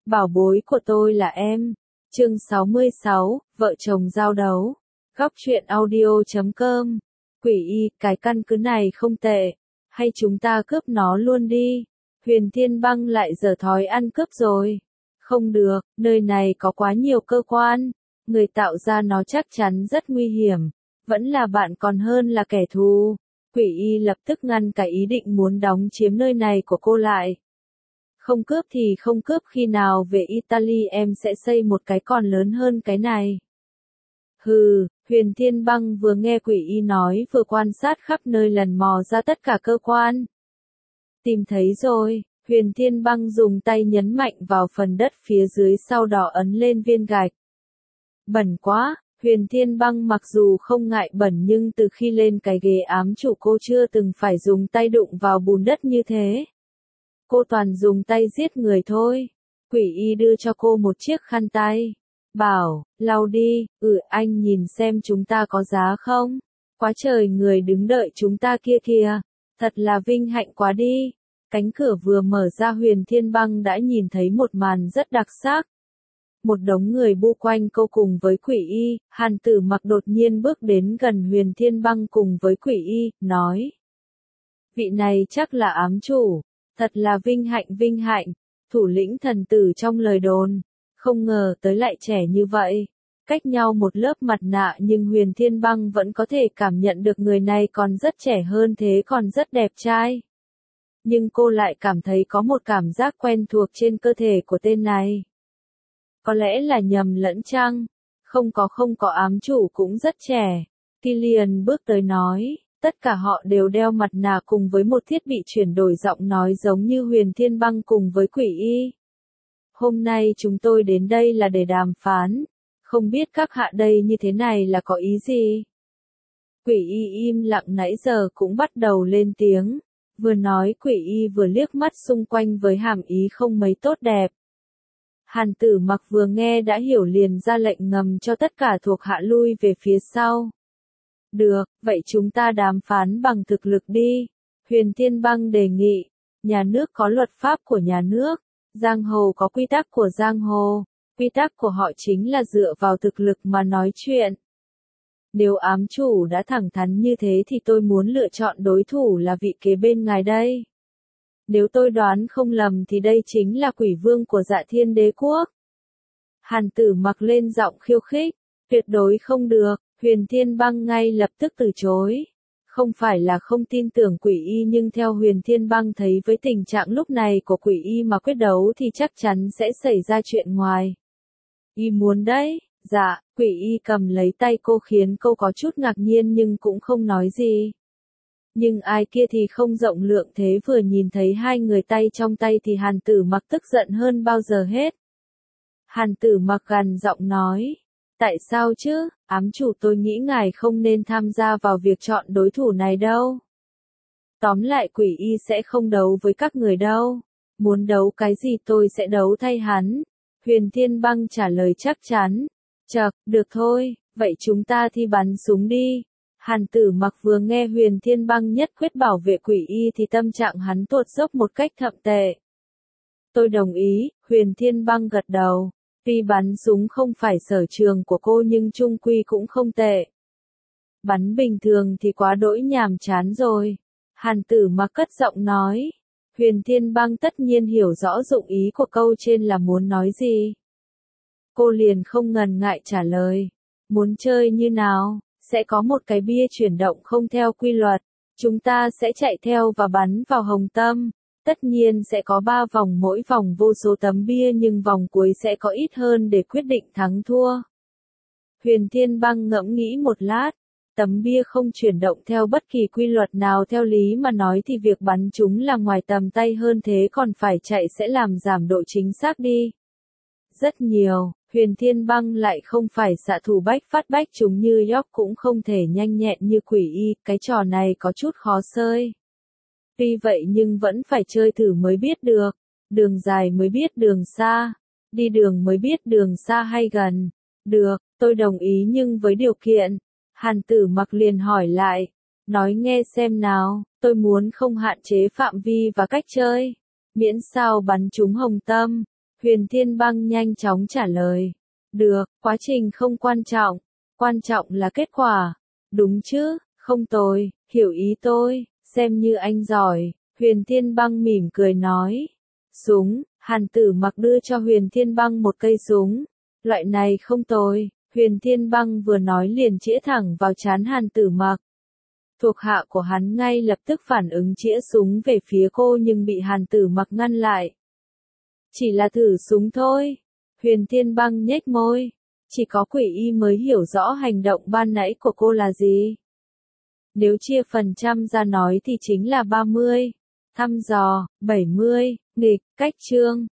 Bảo bối của tôi là em. Chương 66, vợ chồng giao đấu. Góc truyện audio.com. Quỷ y, cái căn cứ này không tệ. Hay chúng ta cướp nó luôn đi. Huyền Thiên Băng lại giở thói ăn cướp rồi. Không được, nơi này có quá nhiều cơ quan. Người tạo ra nó chắc chắn rất nguy hiểm. Vẫn là bạn còn hơn là kẻ thù. Quỷ y lập tức ngăn cả ý định muốn đóng chiếm nơi này của cô lại. Không cướp thì không cướp, khi nào về Italy em sẽ xây một cái còn lớn hơn cái này. Hừ, Huyền Thiên Băng vừa nghe quỷ y nói vừa quan sát khắp nơi lần mò ra tất cả cơ quan. Tìm thấy rồi, Huyền Thiên Băng dùng tay nhấn mạnh vào phần đất phía dưới, sau đó ấn lên viên gạch. Bẩn quá, Huyền Thiên Băng mặc dù không ngại bẩn nhưng từ khi lên cái ghế ám chủ cô chưa từng phải dùng tay đụng vào bùn đất như thế. Cô toàn dùng tay giết người thôi. Quỷ y đưa cho cô một chiếc khăn tay. Bảo, lau đi, anh nhìn xem chúng ta có giá không? Quá trời người đứng đợi chúng ta kia kìa. Thật là vinh hạnh quá đi. Cánh cửa vừa mở ra, Huyền Thiên Băng đã nhìn thấy một màn rất đặc sắc. Một đống người bu quanh cô cùng với quỷ y. Hàn Tử Mặc đột nhiên bước đến gần Huyền Thiên Băng cùng với quỷ y, nói. Vị này chắc là ám chủ. Thật là vinh hạnh, thủ lĩnh thần tử trong lời đồn, không ngờ tới lại trẻ như vậy. Cách nhau một lớp mặt nạ nhưng Huyền Thiên Băng vẫn có thể cảm nhận được người này còn rất trẻ hơn thế, còn rất đẹp trai. Nhưng cô lại cảm thấy có một cảm giác quen thuộc trên cơ thể của tên này. Có lẽ là nhầm lẫn chăng? Không có, ám chủ cũng rất trẻ. Killian bước tới nói. Tất cả họ đều đeo mặt nạ cùng với một thiết bị chuyển đổi giọng nói giống như Huyền Thiên Băng cùng với quỷ y. Hôm nay chúng tôi đến đây là để đàm phán. Không biết các hạ đây như thế này là có ý gì? Quỷ y im lặng nãy giờ cũng bắt đầu lên tiếng. Vừa nói quỷ y vừa liếc mắt xung quanh với hàm ý không mấy tốt đẹp. Hàn Tử Mặc vừa nghe đã hiểu, liền ra lệnh ngầm cho tất cả thuộc hạ lui về phía sau. Được, vậy chúng ta đàm phán bằng thực lực đi. Huyền Thiên Băng đề nghị. Nhà nước có luật pháp của nhà nước. Giang hồ có quy tắc của giang hồ. Quy tắc của họ chính là dựa vào thực lực mà nói chuyện. Nếu ám chủ đã thẳng thắn như thế thì tôi muốn lựa chọn đối thủ là vị kế bên ngài đây. Nếu tôi đoán không lầm thì đây chính là quỷ vương của Dạ Thiên Đế Quốc. Hàn Tử Mặc lên giọng khiêu khích. Tuyệt đối không được. Huyền Thiên Băng ngay lập tức từ chối. Không phải là không tin tưởng quỷ y, nhưng theo Huyền Thiên Băng thấy với tình trạng lúc này của quỷ y mà quyết đấu thì chắc chắn sẽ xảy ra chuyện ngoài. Y muốn đấy, dạ, quỷ y cầm lấy tay cô khiến cô có chút ngạc nhiên nhưng cũng không nói gì. Nhưng ai kia thì không rộng lượng thế, vừa nhìn thấy hai người tay trong tay thì Hàn Tử Mặc tức giận hơn bao giờ hết. Hàn Tử Mặc gằn giọng nói. Tại sao chứ, ám chủ, tôi nghĩ ngài không nên tham gia vào việc chọn đối thủ này đâu. Tóm lại quỷ y sẽ không đấu với các người đâu. Muốn đấu cái gì tôi sẽ đấu thay hắn. Huyền Thiên Băng trả lời chắc chắn. Chậc, được thôi, vậy chúng ta thi bắn súng đi. Hàn Tử Mặc vừa nghe Huyền Thiên Băng nhất quyết bảo vệ quỷ y thì tâm trạng hắn tuột dốc một cách thậm tệ. Tôi đồng ý, Huyền Thiên Băng gật đầu. Tuy bắn súng không phải sở trường của cô nhưng chung quy cũng không tệ. Bắn bình thường thì quá đỗi nhàm chán rồi. Hàn Tử Mặc cất giọng nói. Huyền Thiên Băng tất nhiên hiểu rõ dụng ý của câu trên là muốn nói gì. Cô liền không ngần ngại trả lời. Muốn chơi như nào? Sẽ có một cái bia chuyển động không theo quy luật. Chúng ta sẽ chạy theo và bắn vào hồng tâm. Tất nhiên sẽ có 3 vòng, mỗi vòng vô số tấm bia nhưng vòng cuối sẽ có ít hơn để quyết định thắng thua. Huyền Thiên Băng ngẫm nghĩ một lát. Tấm bia không chuyển động theo bất kỳ quy luật nào, theo lý mà nói thì việc bắn chúng là ngoài tầm tay hơn, thế còn phải chạy sẽ làm giảm độ chính xác đi. Rất nhiều, Huyền Thiên Băng lại không phải xạ thủ bách phát bách chúng như York, cũng không thể nhanh nhẹn như quỷ y, cái trò này có chút khó chơi. Tuy vậy nhưng vẫn phải chơi thử mới biết được. Đường dài mới biết đường xa. Đi đường mới biết đường xa hay gần. Được, tôi đồng ý nhưng với điều kiện. Hàn Tử Mặc liền hỏi lại. Nói nghe xem nào, tôi muốn không hạn chế phạm vi và cách chơi. Miễn sao bắn trúng hồng tâm. Huyền Thiên Băng nhanh chóng trả lời. Được, quá trình không quan trọng là kết quả. Đúng chứ, không tồi, hiểu ý tôi, xem như anh giỏi. Huyền Thiên Băng mỉm cười nói. Súng, Hàn Tử Mặc đưa cho Huyền Thiên Băng một cây súng. Loại này không tồi, Huyền Thiên Băng vừa nói liền chĩa thẳng vào trán Hàn Tử Mặc. Thuộc hạ của hắn ngay lập tức phản ứng chĩa súng về phía cô nhưng bị Hàn Tử Mặc ngăn lại. Chỉ là thử súng thôi. Huyền Thiên Băng nhếch môi. Chỉ có Quỷ Y mới hiểu rõ hành động ban nãy của cô là gì. Nếu chia phần trăm ra nói thì chính là 30. Thăm dò, 70, nghịch, cách chương.